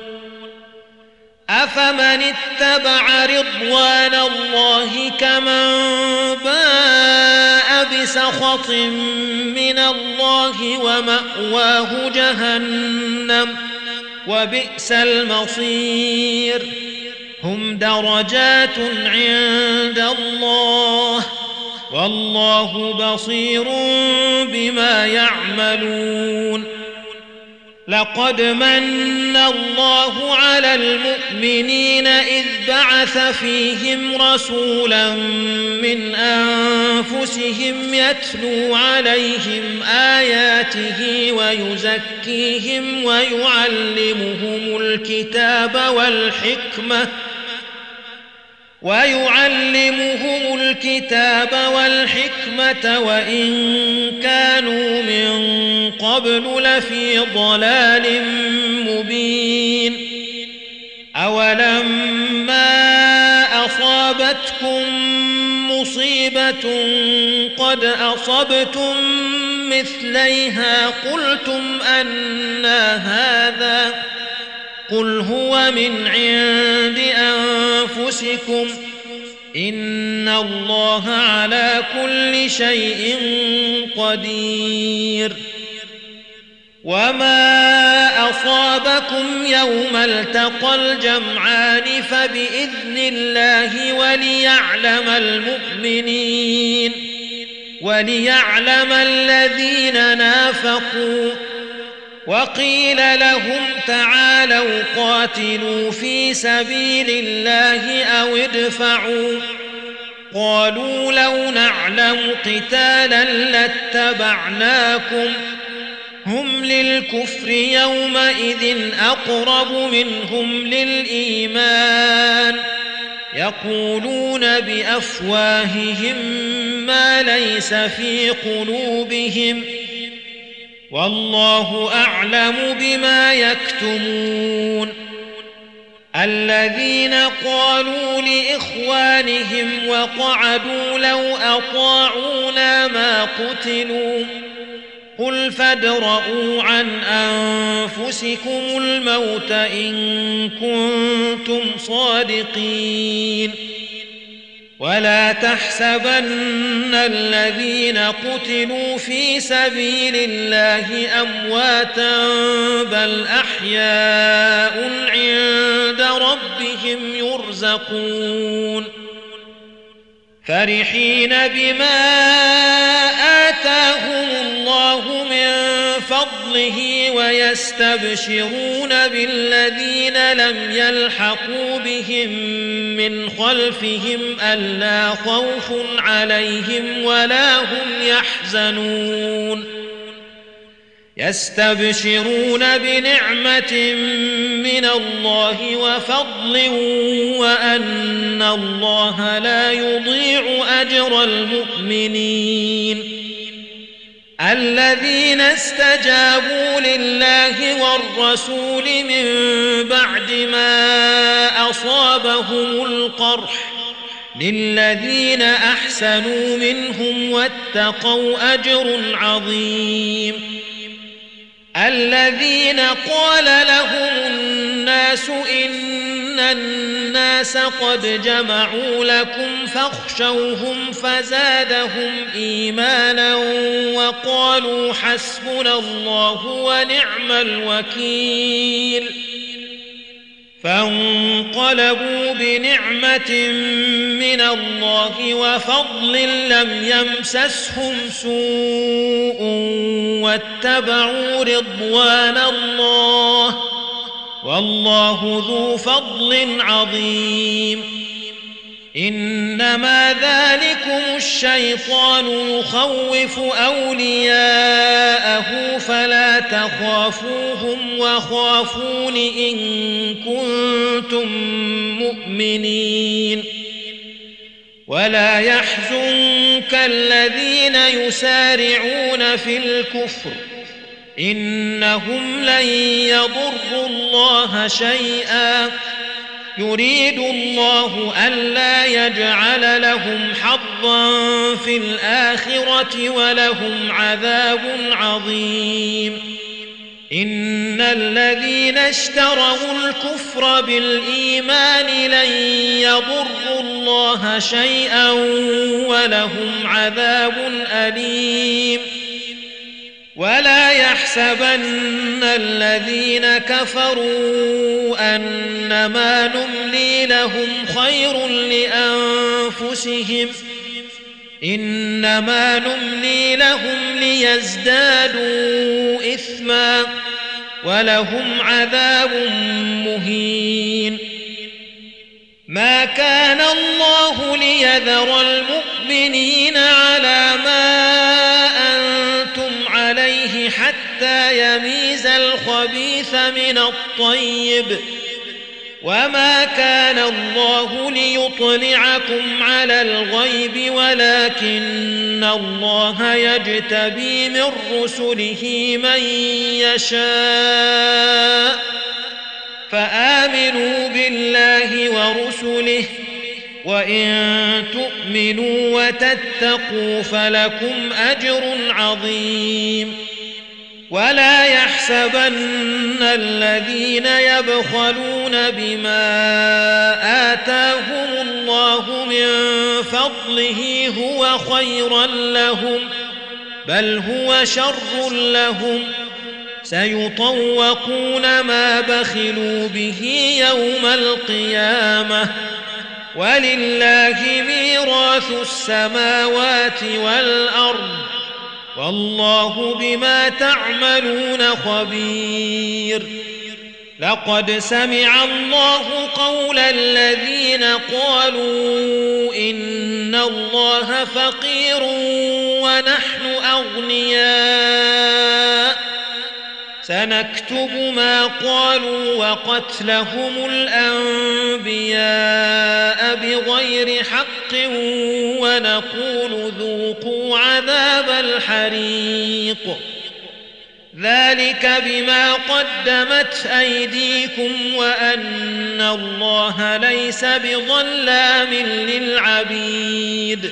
أفمن اتبع رضوان الله كمن باء بسخط من الله ومأواه جهنم وبئس المصير هم درجات عند الله والله بصير بما يعملون لقد من الله على المؤمنين إذ بعث فيهم رسولا من أنفسهم يتلو عليهم آياته ويزكيهم ويعلمهم الكتاب والحكمة ويعلمهم الكتاب والحكمة وإن كانوا من قبل لفي ضلال مبين. أولما أصابتكم مصيبة قد أصبتم مثليها قلتم أنى هذا قل هو من عند أنفسكم إن الله على كل شيء قدير. وما أصابكم يوم التقى الجمعان فبإذن الله وليعلم المؤمنين وليعلم الذين نافقوا. وقيل لهم تعالوا قاتلوا في سبيل الله أو ادفعوا قالوا لو نعلم قتالا لاتبعناكم هم للكفر يومئذ أقرب منهم للإيمان يقولون بأفواههم ما ليس في قلوبهم والله أعلم بما يكتمون. الذين قالوا لإخوانهم وقعدوا لو أطاعونا ما قتلوا قل فادرءوا عن أنفسكم الموت إن كنتم صادقين. ولا تحسبن الذين قتلوا في سبيل الله أمواتا بل أحياء عند ربهم يرزقون فرحين بما آتاهم الله من فضله ويستبشرون بالذين لم يلحقوا بهم من خلفهم ألا خوف عليهم ولا هم يحزنون يستبشرون بنعمة من الله وفضل وأن الله لا يضيع أجر المؤمنين. الذين استجابوا لله والرسول من بعد ما أصابهم القرح للذين أحسنوا منهم واتقوا أجر عظيم. الذين قال لهم الناس إن الناس قد جمعوا لكم فاخشوهم فزادهم إيمانا وقالوا حسبنا الله ونعم الوكيل فانقلبوا بنعمة من الله وفضل لم يمسسهم سوء واتبعوا رضوان الله والله ذو فضل عظيم. إنما ذلكم الشيطان يخوف أولياءه فلا تخافوهم وخافون إن كنتم مؤمنين. ولا يحزنك الذين يسارعون في الكفر إنهم لن يضروا الله شيئا يريد الله ألا يجعل لهم حظا في الآخرة ولهم عذاب عظيم. إن الذين اشتروا الكفر بالإيمان لن يضروا الله شيئا ولهم عذاب أليم. ولا يحسبن الذين كفروا أنما نملي لهم خير لأنفسهم إنما نملي لهم ليزدادوا إثما ولهم عذاب مهين. ما كان الله ليذر المؤمنين على ما أنتم عليه حتى يميز الخبيث من الطيب، وما كان الله ليطلعكم على الغيب ولكن الله يجتبي من رسله من يشاء، فآمنوا بالله ورسله، وإن تؤمنوا وتتقوا فلكم أجر عظيم. ولا يحسبن الذين يبخلون بما آتاهم الله من فضله هو خيرا لهم، بل هو شر لهم، سيطوقون ما بخلوا به يوم القيامة، ولله ميراث السماوات والأرض، والله بما تعملون خبير. لقد سمع الله قول الذين قالوا إن الله فقير ونحن أغنياء، سنكتب ما قالوا وقتلهم الأنبياء بغير حق ونقول ذوقوا عذاب الحريق، ذلك بما قدمت أيديكم وأن الله ليس بظلام للعبيد.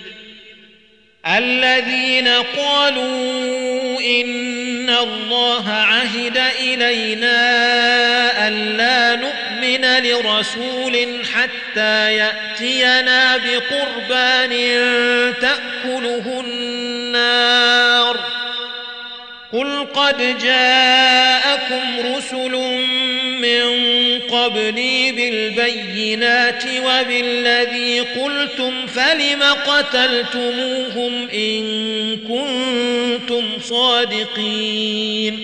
الذين قالوا إن الله عهد إلينا ألا نؤمن لرسول حتى يأتينا بقربان تأكله النار، قل قد جاءكم رسل من قبلي بالبينات وبالذي قلتم فلم قتلتموهم إن كنتم صادقين،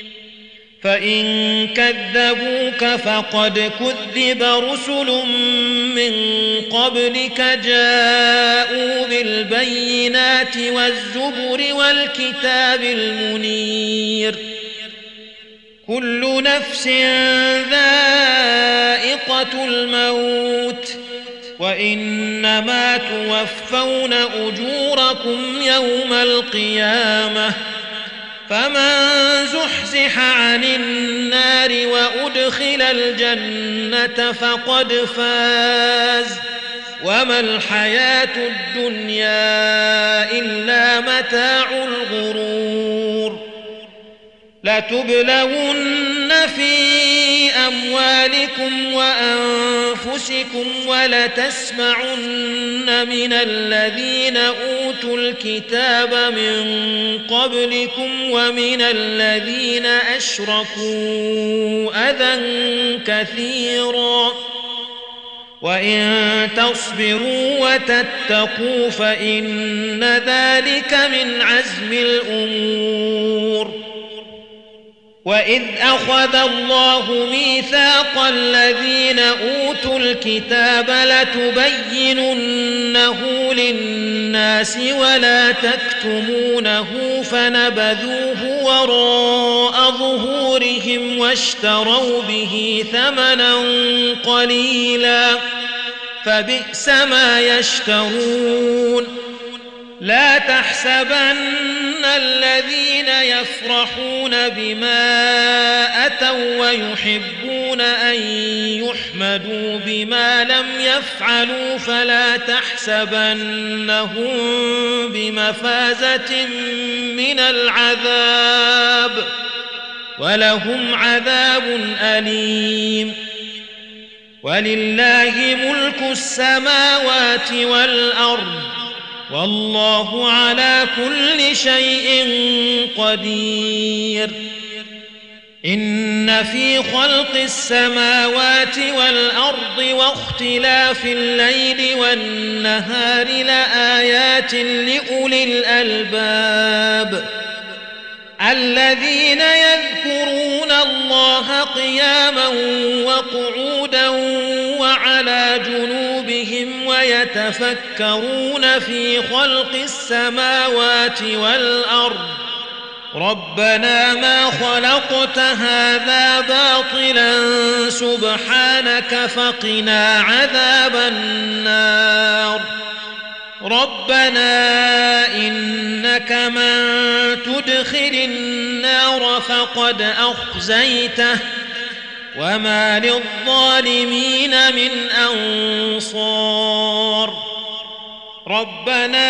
فإن كذبوك فقد كذب رسل من قبلك جاءوا بالبينات والزبر والكتاب المنير، كل نفس ذائقة الموت، وإنما توفون أجوركم يوم القيامة، فمن زحزح عن النار وأدخل الجنة فقد فاز، وما الحياة الدنيا إلا متاع الغرور. لتبلون في أموالكم وأنفسكم ولتسمعن من الذين أوتوا الكتاب من قبلكم ومن الذين أشركوا أذى كثيرا، وإن تصبروا وتتقوا فإن ذلك من عزم الأمور. وإذ أخذ الله ميثاق الذين أوتوا الكتاب لتبيننه للناس ولا تكتمونه فنبذوه وراء ظهورهم واشتروا به ثمنا قليلا فبئس ما يشترون. لا تحسبن الذين يفرحون بما أتوا ويحبون أن يحمدوا بما لم يفعلوا فلا تحسبنهم بمفازة من العذاب، ولهم عذاب أليم. ولله ملك السماوات والأرض، والله على كل شيء قدير. إن في خلق السماوات والأرض واختلاف الليل والنهار لآيات لأولي الألباب الذين يذكرون الله قياما وقعودا وعلى جنوبهم ويتفكرون في خلق السماوات والأرض ربنا ما خلقت هذا باطلا سبحانك فقنا عذاب النار ربنا إنك من تدخل النار فقد أخزيته وما للظالمين من أنصار ربنا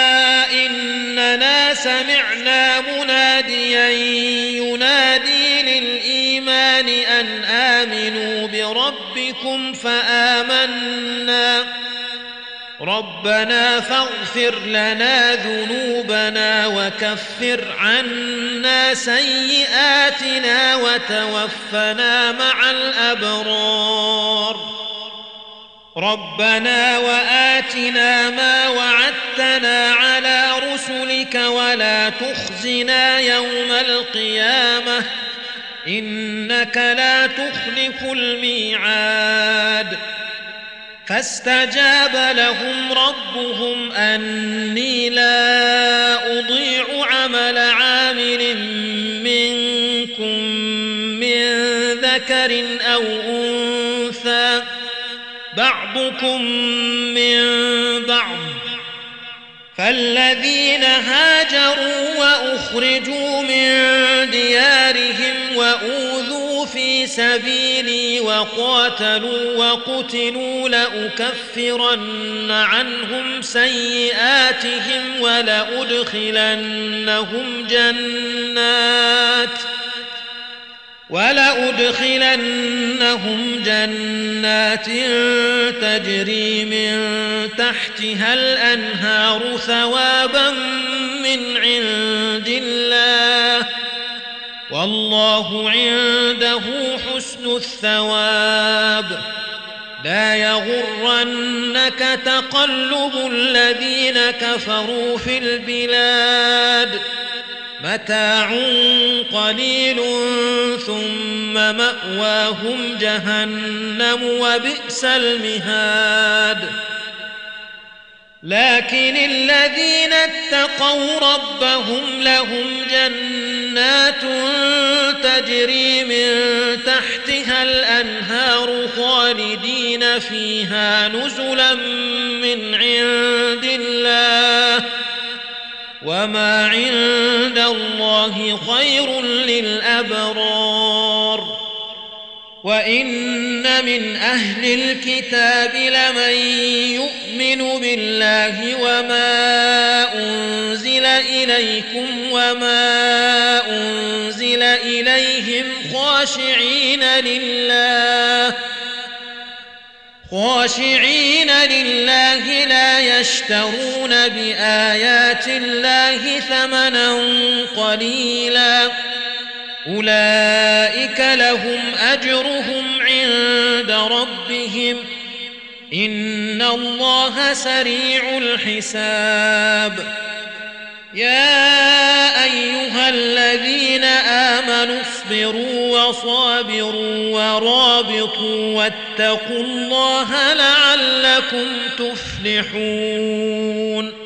إننا سمعنا مناديا ينادي للإيمان أن آمنوا بربكم فآمنا ربنا فاغفر لنا ذنوبنا وكفر عنا سيئاتنا وتوفنا مع الأبرار ربنا وآتنا ما وعدتنا على رسلك ولا تخزنا يوم القيامة إنك لا تخلف الميعاد فاستجاب لهم ربهم أني لا أضيع عمل عامل منكم من ذكر أو أنثى بعضكم من بعض فالذين هاجروا وأخرجوا من ديارهم وأوذوا في سبيلي وقاتلوا وقتلوا لأكفرن عنهم سيئاتهم ولأدخلنهم جنات ولأدخلنهم جنات تجري من تحتها الأنهار ثوابا من عند الله والله عنده حسن الثواب لا يغرنك تقلب الذين كفروا في البلاد متاع قليل ثم مأواهم جهنم وبئس المهاد لكن الذين اتقوا ربهم لهم جنات تجري من تحتها الأنهار خالدين فيها نزلا من عند الله وما عند الله خير للأبرار وإن من أهل الكتاب لمن يؤمن بالله وما أنزل إليكم وما أنزل إليهم خاشعين لله خاشعين لله لا يشترون بآيات الله ثمنا قليلا أولئك لهم أجرهم عند ربهم إن الله سريع الحساب يا أيها الذين آمنوا اصبروا وصابروا ورابطوا واتقوا الله لعلكم تفلحون